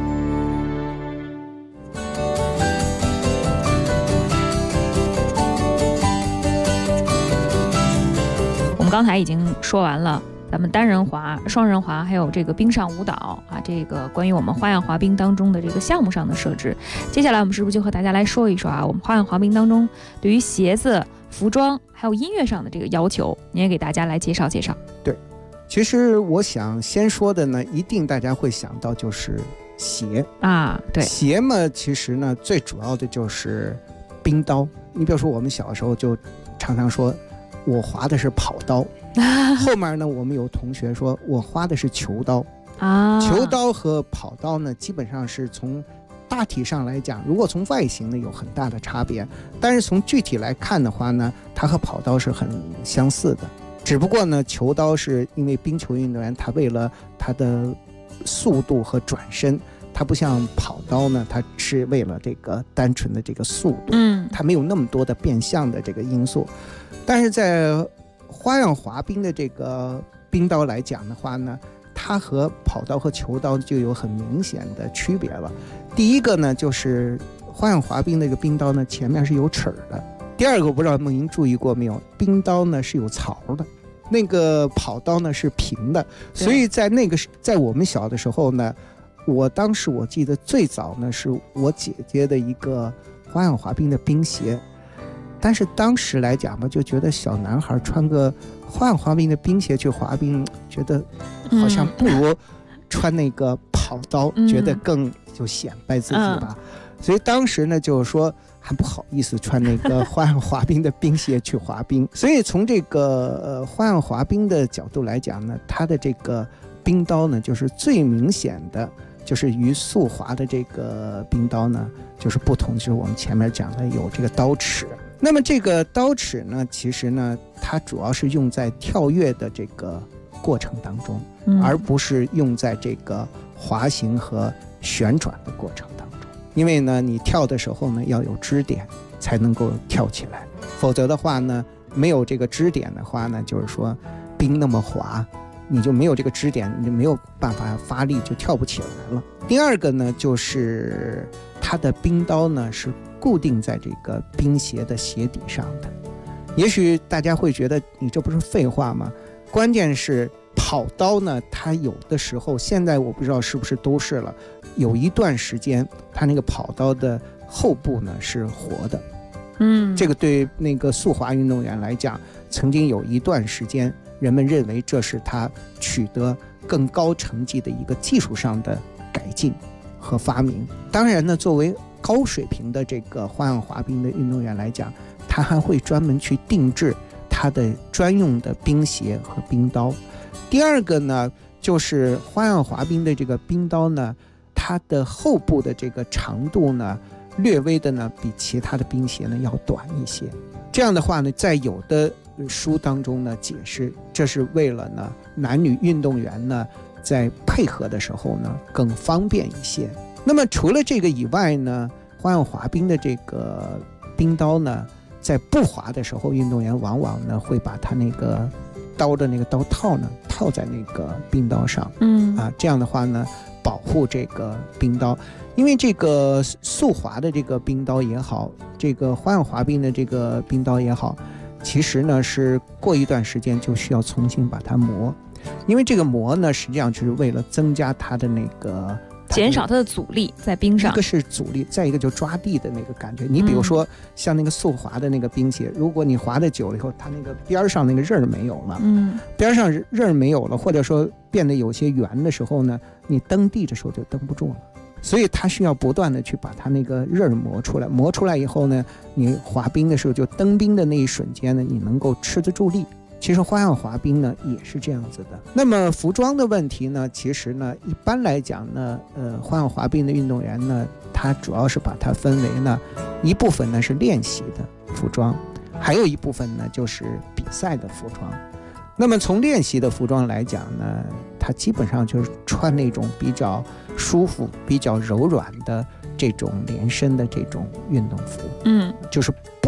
我们刚才已经说完了咱们单人滑、双人滑，还有这个冰上舞蹈啊，这个关于我们花样滑冰当中的这个项目上的设置。接下来我们是不是就和大家来说一说啊，我们花样滑冰当中对于鞋子、服装还有音乐上的这个要求，您也给大家来介绍介绍。 对，其实我想先说的呢，一定大家会想到就是鞋啊，对， 鞋嘛，其实呢最主要的就是冰刀。你比如说我们小时候就常常说我滑的是跑刀，后面呢我们有同学说我滑的是球刀啊。球刀和跑刀呢基本上是从大体上来讲，如果从外形呢有很大的差别，但是从具体来看的话呢，它和跑刀是很相似的。只不过呢，球刀是因为冰球运动员他为了他的速度和转身，它不像跑刀呢，它是为了这个单纯的这个速度，它没有那么多的变相的这个因素。但是在花样滑冰的这个冰刀来讲的话呢，它和跑刀和球刀就有很明显的区别了。第一个呢，就是花样滑冰的这个冰刀呢，前面是有齿的。第二个，我不知道梦莹注意过没有，冰刀呢是有槽的，那个跑刀呢是平的。所以在我们小的时候呢，当时我记得最早呢是我姐姐的一个花样滑冰的冰鞋。但是当时来讲吧，就觉得小男孩穿个花样滑冰的冰鞋去滑冰，觉得好像不如穿那个跑刀，觉得更就显摆自己吧。所以当时呢，就是说还不好意思穿那个花样滑冰的冰鞋去滑冰。所以从这个花样滑冰的角度来讲呢，它的这个冰刀呢，就是最明显的，就是与速滑的这个冰刀呢，就是不同，就是我们前面讲的有这个刀齿。那么这个刀齿呢，其实呢，它主要是用在跳跃的这个过程当中，而不是用在这个滑行和旋转的过程当中。因为呢，你跳的时候呢，要有支点才能够跳起来，否则的话呢，没有这个支点的话呢，就是说冰那么滑，你就没有这个支点，你就没有办法发力，就跳不起来了。第二个呢，就是它的冰刀呢是固定在这个冰鞋的鞋底上的。也许大家会觉得你这不是废话吗？关键是跑刀呢，它有的时候，现在我不知道是不是都是了，有一段时间它那个跑刀的后部呢是活的。这个对那个速滑运动员来讲，曾经有一段时间人们认为这是他取得更高成绩的一个技术上的改进和发明。当然呢，作为高水平的这个花样滑冰的运动员来讲，他还会专门去定制他的专用的冰鞋和冰刀。第二个呢，就是花样滑冰的这个冰刀呢，它的后部的这个长度呢，略微的呢比其他的冰鞋呢要短一些。这样的话呢，在有的书当中呢解释，这是为了呢男女运动员呢在配合的时候呢更方便一些。那么除了这个以外呢，花样滑冰的这个冰刀呢，在不滑的时候，运动员往往呢会把他那个刀的那个刀套呢套在那个冰刀上，这样的话呢保护这个冰刀。因为这个速滑的这个冰刀也好，这个花样滑冰的这个冰刀也好，其实呢是过一段时间就需要重新把它磨，因为这个磨呢实际上就是为了增加它的那个减少它的阻力在冰上。一个是阻力，再一个就抓地的那个感觉。你比如说像那个速滑的那个冰鞋，如果你滑的久了以后，它那个边上那个刃没有了，边上刃没有了，或者说变得有些圆的时候呢，你蹬地的时候就蹬不住了。所以它需要不断的去把它那个刃磨出来，磨出来以后呢，你滑冰的时候就蹬冰的那一瞬间呢，你能够吃得住力。其实花样滑冰呢也是这样子的。那么服装的问题呢，其实呢一般来讲呢，花样滑冰的运动员呢，他主要是把它分为呢一部分呢是练习的服装，还有一部分呢就是比赛的服装。那么从练习的服装来讲呢，它基本上就是穿那种比较舒服、比较柔软的这种连身的这种运动服，就是不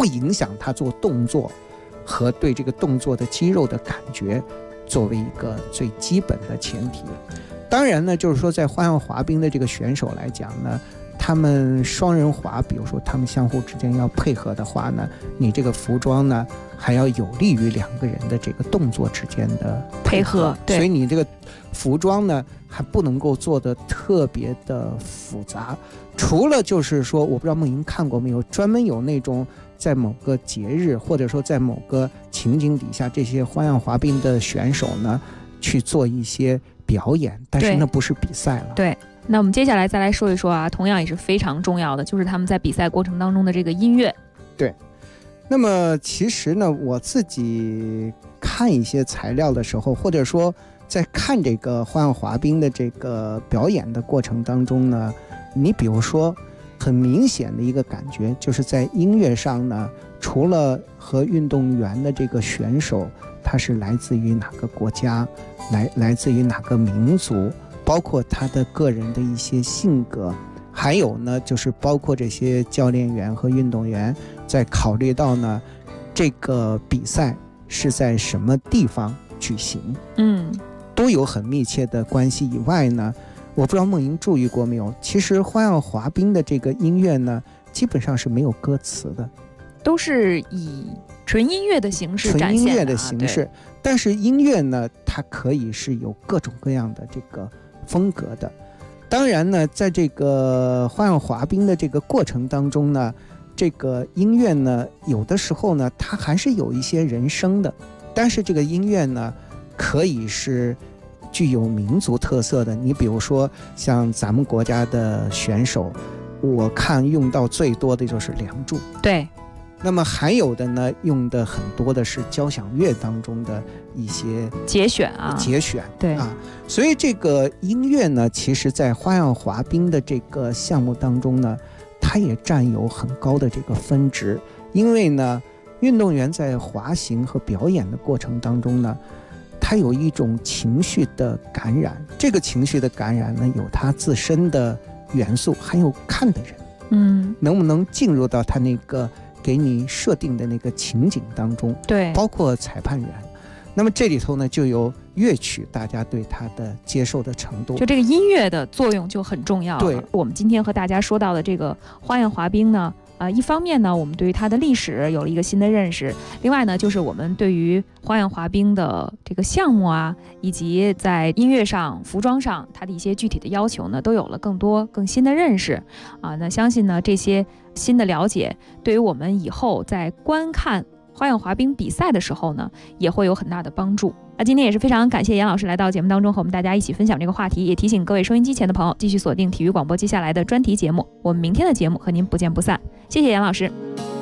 不影响他做动作和对这个动作的肌肉的感觉作为一个最基本的前提。当然呢，就是说在花样滑冰的这个选手来讲呢，他们双人滑，比如说他们相互之间要配合的话呢，你这个服装呢还要有利于两个人的这个动作之间的配合， 对， 所以你这个服装呢还不能够做得特别的复杂。除了就是说，我不知道梦莹看过没有，专门有那种在某个节日或者说在某个情景底下，这些花样滑冰的选手呢去做一些表演，但是那不是比赛了。 对，那我们接下来再来说一说啊，同样也是非常重要的，就是他们在比赛过程当中的这个音乐。 对，那么其实呢，我自己看一些材料的时候，或者说在看这个花样滑冰的这个表演的过程当中呢，你比如说很明显的一个感觉，就是在音乐上呢，除了和运动员的这个选手他是来自于哪个国家，来自于哪个民族，包括他的个人的一些性格，还有呢就是包括这些教练员和运动员在考虑到呢这个比赛是在什么地方举行，都有很密切的关系。以外呢，我不知道梦莹注意过没有，其实花样滑冰的这个音乐呢基本上是没有歌词的， 都是以纯音乐的形式展现的， 纯音乐的形式。但是音乐呢它可以是有各种各样的这个风格的。当然呢，在这个花样滑冰的这个过程当中呢，这个音乐呢有的时候呢它还是有一些人声的，但是这个音乐呢可以是具有民族特色的。你比如说像咱们国家的选手，我看用到最多的就是梁祝， 对， 那么还有的呢用的很多的是交响乐当中的一些节选啊， 对啊，所以这个音乐呢其实在花样滑冰的这个项目当中呢，它也占有很高的这个分值。因为呢运动员在滑行和表演的过程当中呢，他有一种情绪的感染，这个情绪的感染呢有他自身的元素，还有看的人能不能进入到他那个给你设定的那个情景当中， 对， 包括裁判员。那么这里头呢就有乐曲大家对它的接受的程度， 就这个音乐的作用就很重要了。 对， 我们今天和大家说到的这个花样滑冰呢，一方面呢我们对于它的历史有了一个新的认识，另外呢就是我们对于花样滑冰的这个项目啊，以及在音乐上服装上它的一些具体的要求呢，都有了更多更新的认识啊。那相信呢这些新的了解对于我们以后在观看花样滑冰比赛的时候呢也会有很大的帮助。那今天也是非常感谢严老师来到节目当中和我们大家一起分享这个话题，也提醒各位收音机前的朋友继续锁定体育广播接下来的专题节目，我们明天的节目和您不见不散。谢谢严老师。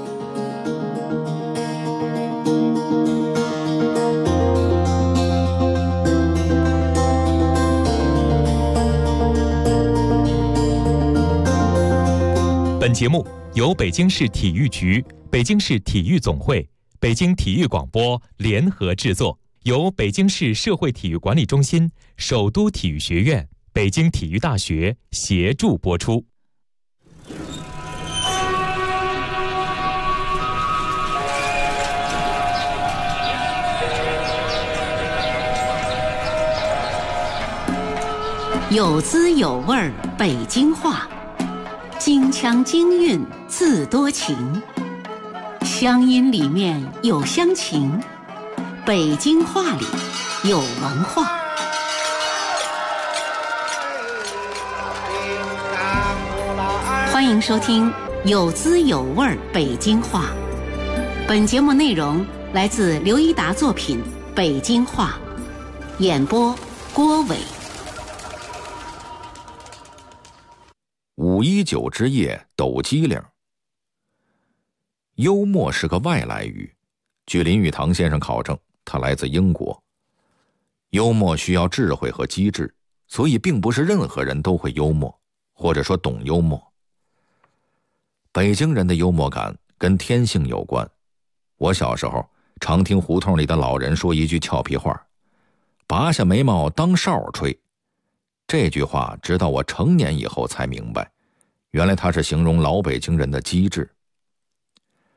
本节目由北京市体育局、北京市体育总会、北京体育广播联合制作，由北京市社会体育管理中心、首都体育学院、北京体育大学协助播出。 有滋有味儿北京话，京腔京韵自多情，乡音里面有乡情，北京话里有文化。欢迎收听有滋有味儿北京话。本节目内容来自刘一达作品《北京话》，演播郭伟。 519之夜抖机灵。幽默是个外来语，据林语堂先生考证，它来自英国。幽默需要智慧和机智，所以并不是任何人都会幽默，或者说懂幽默。北京人的幽默感跟天性有关。我小时候常听胡同里的老人说一句俏皮话：拔下眉毛当哨吹。这句话直到我成年以后才明白，原来它是形容老北京人的机智。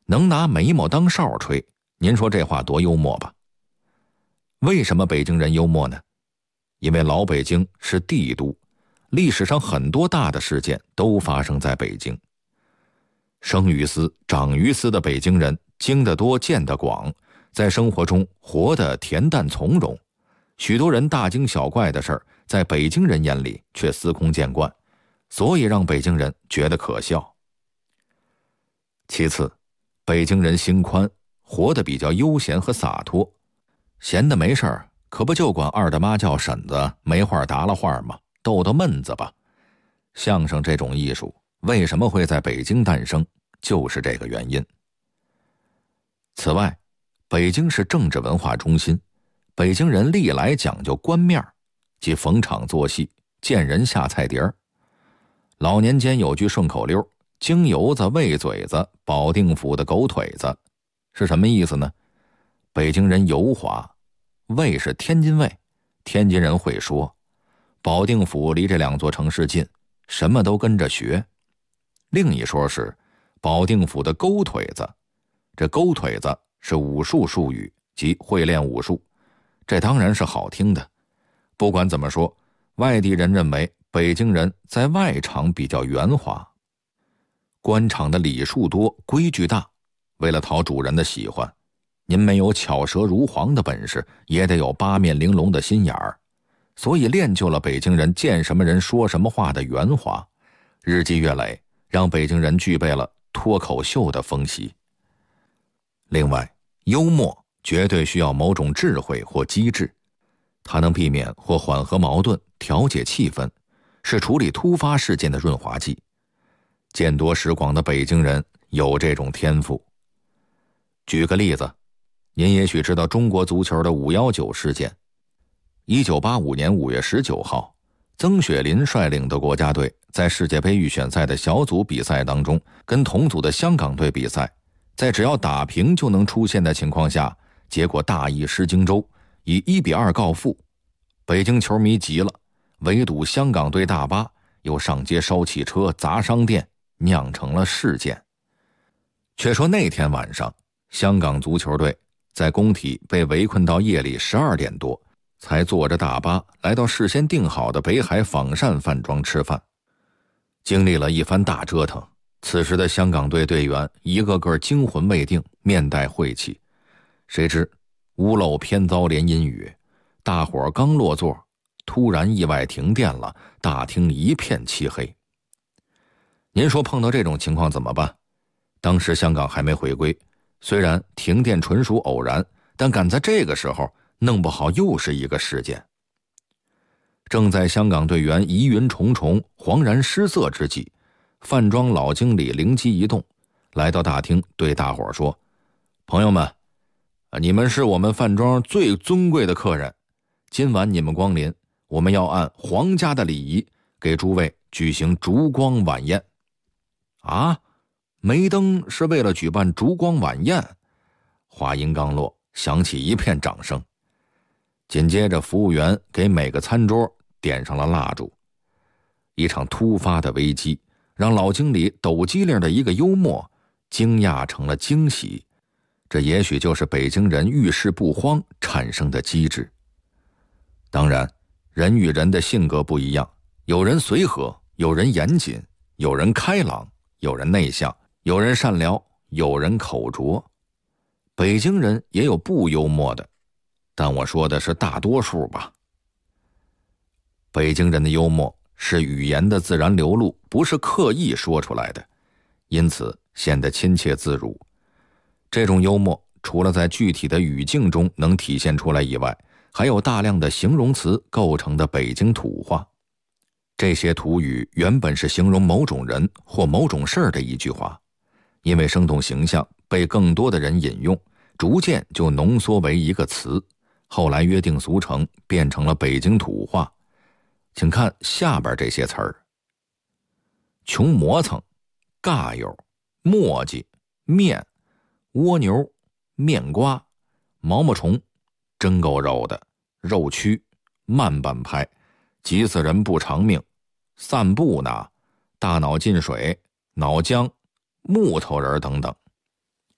能拿眉毛当哨吹，您说这话多幽默吧？为什么北京人幽默呢？因为老北京是帝都，历史上很多大的事件都发生在北京。生于斯、长于斯的北京人，经得多、见得广，在生活中活得恬淡从容。许多人大惊小怪的事儿，在北京人眼里却司空见惯，所以让北京人觉得可笑。其次，北京人心宽，活得比较悠闲和洒脱，闲的没事儿，可不就管二大妈叫婶子，没话搭了话吗？逗逗闷子吧。相声这种艺术为什么会在北京诞生，就是这个原因。此外，北京是政治文化中心，北京人历来讲究官面，即逢场作戏，见人下菜碟儿。老年间有句顺口溜，京油子、喂嘴子，保定府的狗腿子，是什么意思呢？北京人油滑，魏是天津卫，天津人会说，保定府离这两座城市近，什么都跟着学。另一说是保定府的勾腿子，这勾腿子是武术术语，即会练武术，这当然是好听的。不管怎么说，外地人认为北京人在外场比较圆滑。官场的礼数多，规矩大，为了讨主人的喜欢，您没有巧舌如簧的本事，也得有八面玲珑的心眼儿，所以练就了北京人见什么人说什么话的圆滑，日积月累，让北京人具备了脱口秀的风习。另外，幽默绝对需要某种智慧或机智，它能避免或缓和矛盾，调节气氛，是处理突发事件的润滑剂。见多识广的北京人有这种天赋。举个例子，您也许知道中国足球的519事件。1985年5月19号，曾雪林率领的国家队在世界杯预选赛的小组比赛当中，跟同组的香港队比赛，在只要打平就能出线的情况下，结果大意失荆州，以1-2告负。北京球迷急了，围堵香港队大巴，又上街烧汽车、砸商店，酿成了事件。却说那天晚上，香港足球队在工体被围困到夜里12点多，才坐着大巴来到事先订好的北海仿膳饭庄吃饭。经历了一番大折腾，此时的香港队队员一个个惊魂未定，面带晦气。谁知屋漏偏遭连阴雨，大伙刚落座，突然意外停电了，大厅一片漆黑。您说碰到这种情况怎么办？当时香港还没回归，虽然停电纯属偶然，但赶在这个时候弄不好又是一个事件。正在香港队员疑云重重、惶然失色之际，饭庄老经理灵机一动，来到大厅对大伙说：朋友们，你们是我们饭庄最尊贵的客人，今晚你们光临，我们要按皇家的礼仪给诸位举行烛光晚宴。啊，梅登是为了举办烛光晚宴？话音刚落，响起一片掌声。紧接着服务员给每个餐桌点上了蜡烛。一场突发的危机让老经理抖机灵的一个幽默惊讶成了惊喜，这也许就是北京人遇事不慌产生的机智。当然，人与人的性格不一样，有人随和，有人严谨，有人开朗，有人内向，有人善良，有人口拙。北京人也有不幽默的，但我说的是大多数吧。北京人的幽默是语言的自然流露，不是刻意说出来的，因此显得亲切自如。这种幽默除了在具体的语境中能体现出来以外，还有大量的形容词构成的北京土话。这些土语原本是形容某种人或某种事儿的一句话，因为生动形象被更多的人引用，逐渐就浓缩为一个词，后来约定俗成，变成了北京土话。请看下边这些词儿：穷磨蹭、尬友、磨叽、面、蜗牛、面瓜、毛毛虫、真够肉的、肉蛆、慢半拍、急死人不偿命、散步呢、大脑进水、脑浆、木头人等等。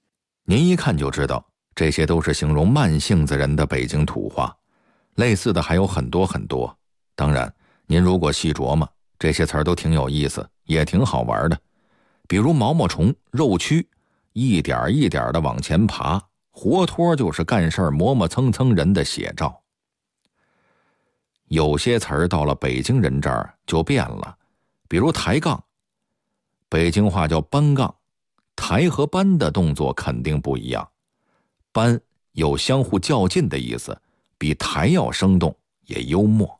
您一看就知道，这些都是形容慢性子人的北京土话，类似的还有很多很多。当然，您如果细琢磨，这些词儿都挺有意思，也挺好玩的。比如毛毛虫、肉蛆，一点一点的往前爬，活脱就是干事儿磨磨蹭蹭人的写照。有些词儿到了北京人这儿就变了，比如抬杠，北京话叫搬杠，抬和搬的动作肯定不一样。搬有相互较劲的意思，比抬要生动，也幽默。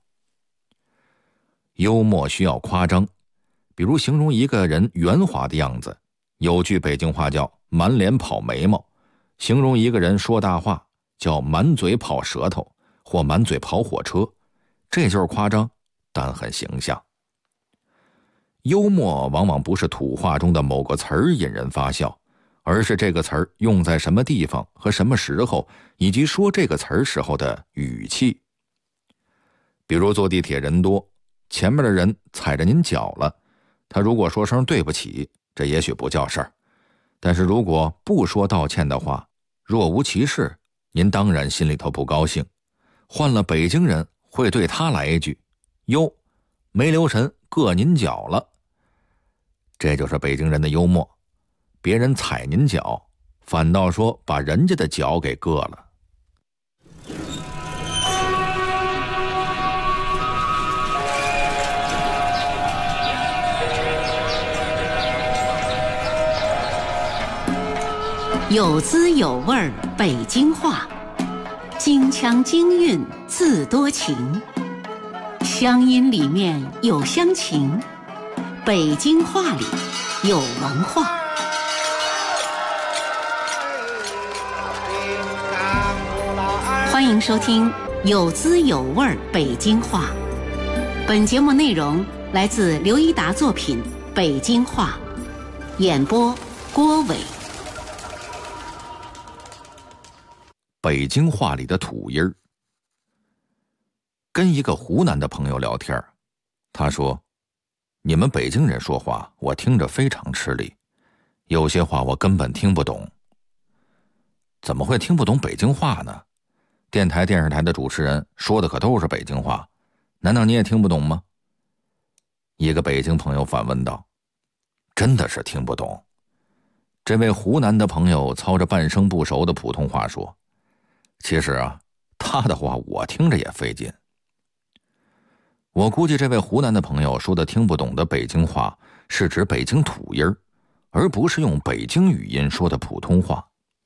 幽默需要夸张，比如形容一个人圆滑的样子，有句北京话叫满脸跑眉毛，形容一个人说大话叫满嘴跑舌头或满嘴跑火车，这就是夸张，但很形象。幽默往往不是土话中的某个词儿引人发笑，而是这个词儿用在什么地方和什么时候，以及说这个词儿时候的语气。比如坐地铁人多，前面的人踩着您脚了，他如果说声对不起，这也许不叫事儿，但是如果不说道歉的话，若无其事，您当然心里头不高兴。换了北京人会对他来一句：哟，没留神硌您脚了。这就是北京人的幽默，别人踩您脚，反倒说把人家的脚给硌了。 有滋有味儿北京话，京腔京韵自多情，乡音里面有乡情，北京话里有文化。欢迎收听有滋有味儿北京话。本节目内容来自刘一达作品《北京话》，演播郭伟。 北京话里的土音儿。跟一个湖南的朋友聊天，他说：你们北京人说话我听着非常吃力，有些话我根本听不懂。怎么会听不懂北京话呢？电台电视台的主持人说的可都是北京话，难道你也听不懂吗？一个北京朋友反问道。真的是听不懂。这位湖南的朋友操着半生不熟的普通话说，其实啊，他的话我听着也费劲。我估计这位湖南的朋友说的听不懂的北京话是指北京土音儿，而不是用北京语音说的普通话。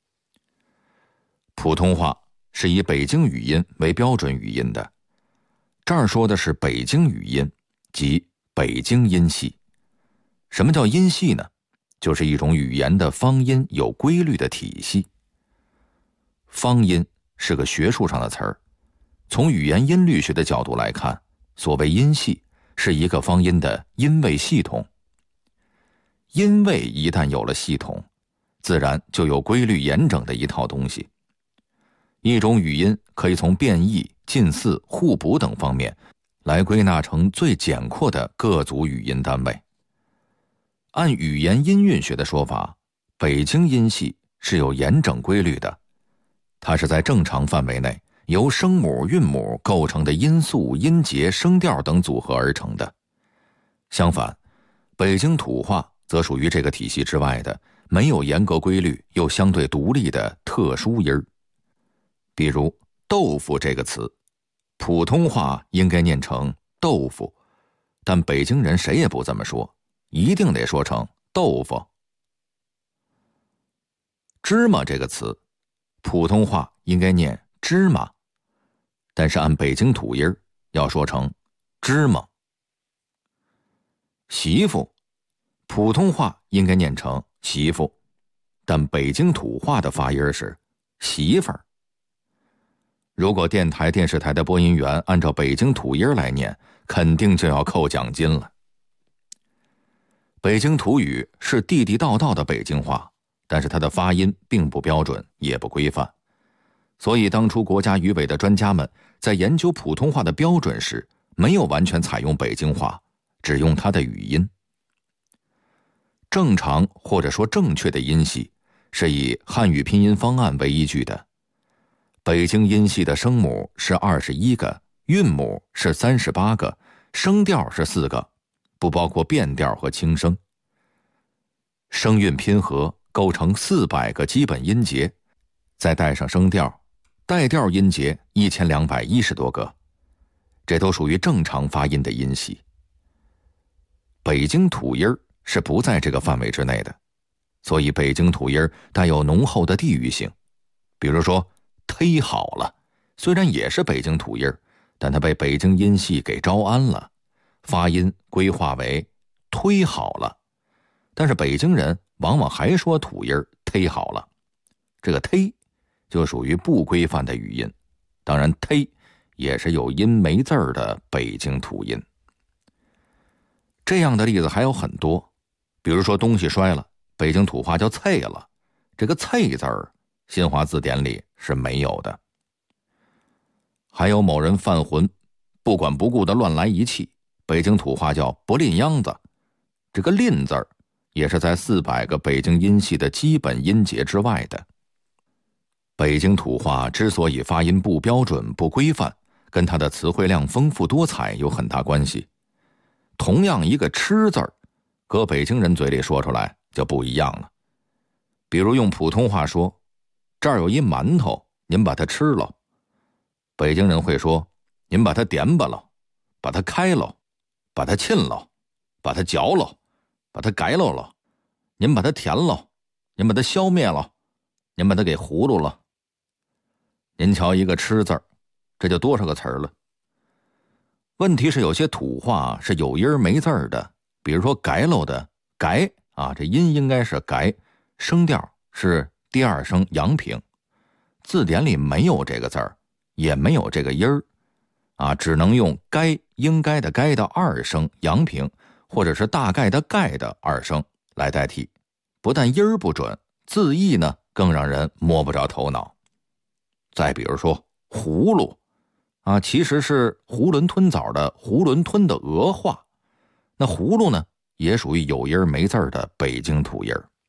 普通话是以北京语音为标准语音的，这儿说的是北京语音，即北京音系。什么叫音系呢？就是一种语言的方音有规律的体系。方音是个学术上的词儿，从语言音律学的角度来看，所谓音系是一个方音的音位系统。音位一旦有了系统，自然就有规律严整的一套东西。一种语音可以从变异、近似、互补等方面来归纳成最简括的各组语音单位。按语言音韵学的说法，北京音系是有严整规律的，它是在正常范围内由声母、韵母构成的音素、音节、声调等组合而成的。相反，北京土话则属于这个体系之外的没有严格规律又相对独立的特殊音儿。比如豆腐这个词，普通话应该念成豆腐，但北京人谁也不这么说，一定得说成豆腐。芝麻这个词，普通话应该念芝麻，但是按北京土音要说成芝麻。媳妇，普通话应该念成媳妇，但北京土话的发音是媳妇儿。如果电台电视台的播音员按照北京土音来念，肯定就要扣奖金了。北京土语是地地道道的北京话，但是它的发音并不标准，也不规范。所以当初国家语委的专家们在研究普通话的标准时，没有完全采用北京话，只用它的语音。正常或者说正确的音系是以汉语拼音方案为依据的。北京音系的声母是21个，韵母是38个，声调是4个，不包括变调和轻声。声韵拼合构成400个基本音节，再带上声调，带调音节1210多个，这都属于正常发音的音系。北京土音是不在这个范围之内的，所以北京土音带有浓厚的地域性。比如说忒好了，虽然也是北京土音，但它被北京音系给招安了，发音规划为忒好了。但是北京人往往还说土音忒好了，这个忒就属于不规范的语音。当然忒也是有音没字儿的北京土音。这样的例子还有很多，比如说东西摔了，北京土话叫啐了，这个啐字儿新华字典里是没有的。还有某人犯浑，不管不顾的乱来一气，北京土话叫不吝秧子，这个吝字儿也是在400个北京音系的基本音节之外的。北京土话之所以发音不标准不规范，跟它的词汇量丰富多彩有很大关系。同样一个吃字儿，搁北京人嘴里说出来就不一样了。比如用普通话说，这儿有一馒头，您把它吃了，北京人会说，您把它点吧了，把它开了，把它沁了，把它嚼了，把它改了，您把它填了，您把它消灭了，您把它给葫芦了。您瞧一个吃字儿，这就多少个词儿了。问题是有些土话是有音没字儿的，比如说改喽的改啊，这音应该是改，声调是第二声阳平，字典里没有这个字儿，也没有这个音儿啊，只能用该应该的该的二声阳平，或者是大概的概的二声来代替。不但音儿不准，字义呢更让人摸不着头脑。再比如说葫芦啊，其实是囫囵吞枣的囫囵吞的俄话，那葫芦呢也属于有音没字的北京土音。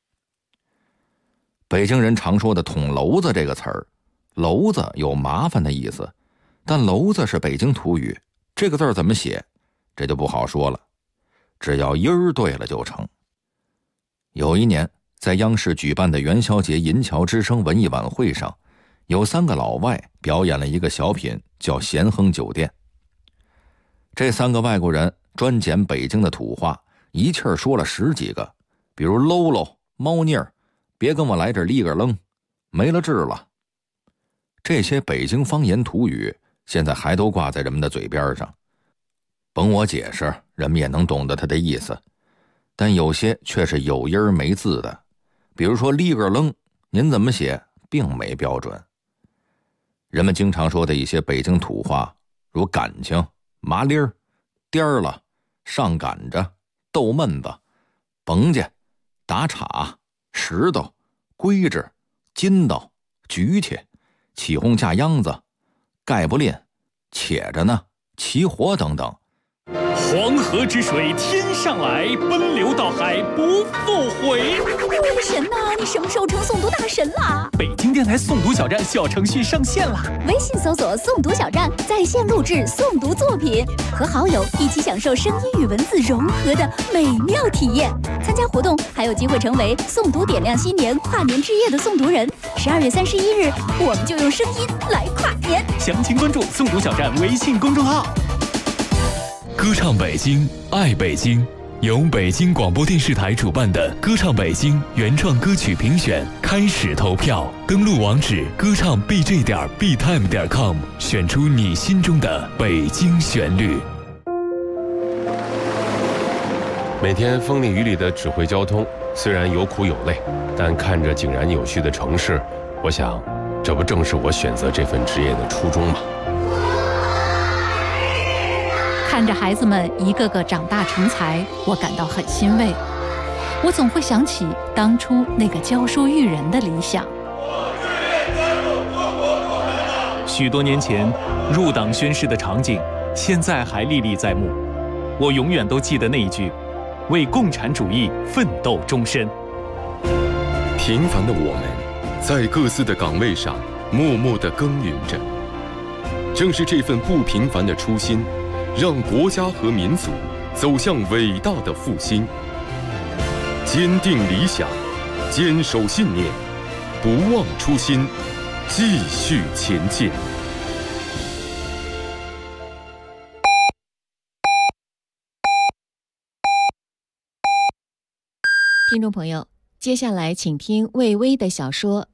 北京人常说的捅娄子这个词儿，娄子有麻烦的意思，但娄子是北京土语，这个字怎么写这就不好说了，只要音儿对了就成。有一年在央视举办的元宵节银桥之声文艺晚会上，有3个老外表演了一个小品叫咸亨酒店。这3个外国人专捡北京的土话，一气儿说了10几个，比如喽喽、猫腻儿，别跟我来这立个愣，没了治了。这些北京方言土语现在还都挂在人们的嘴边上，甭我解释，人们也能懂得它的意思，但有些却是有音没字的，比如说立个愣，您怎么写并没标准。人们经常说的一些北京土话，如感情、麻利儿、颠儿了、上赶着、逗闷子、甭家、打岔、石头、规制、筋道、举起、起哄架秧子、盖不吝、且着呢、起火等等。 黄河之水天上来，奔流到海不复回。 我的神呐，你什么时候成诵读大神啦？ 北京电台诵读小站小程序上线啦！ 微信搜索诵读小站，在线录制诵读作品，和好友一起享受声音与文字融合的美妙体验。参加活动还有机会成为诵读点亮新年跨年之夜的诵读人。12月31日，我们就用声音来跨年。 详情关注诵读小站微信公众号。 歌唱北京，爱北京，由北京广播电视台主办的歌唱北京原创歌曲评选开始投票，登录网址歌唱 bj.btime.com， 选出你心中的北京旋律。 每天风里雨里的指挥交通，虽然有苦有累，但看着井然有序的城市，我想，这不正是我选择这份职业的初衷吗？ 看着孩子们一个个长大成才，我感到很欣慰。我总会想起当初那个教书育人的理想。 许多年前入党宣誓的场景，现在还历历在目。我永远都记得那一句：为共产主义奋斗终身。 平凡的我们，在各自的岗位上默默地耕耘着。正是这份不平凡的初心，让国家和民族走向伟大的复兴。坚定理想，坚守信念，不忘初心，继续前进。 听众朋友，接下来请听魏巍的小说《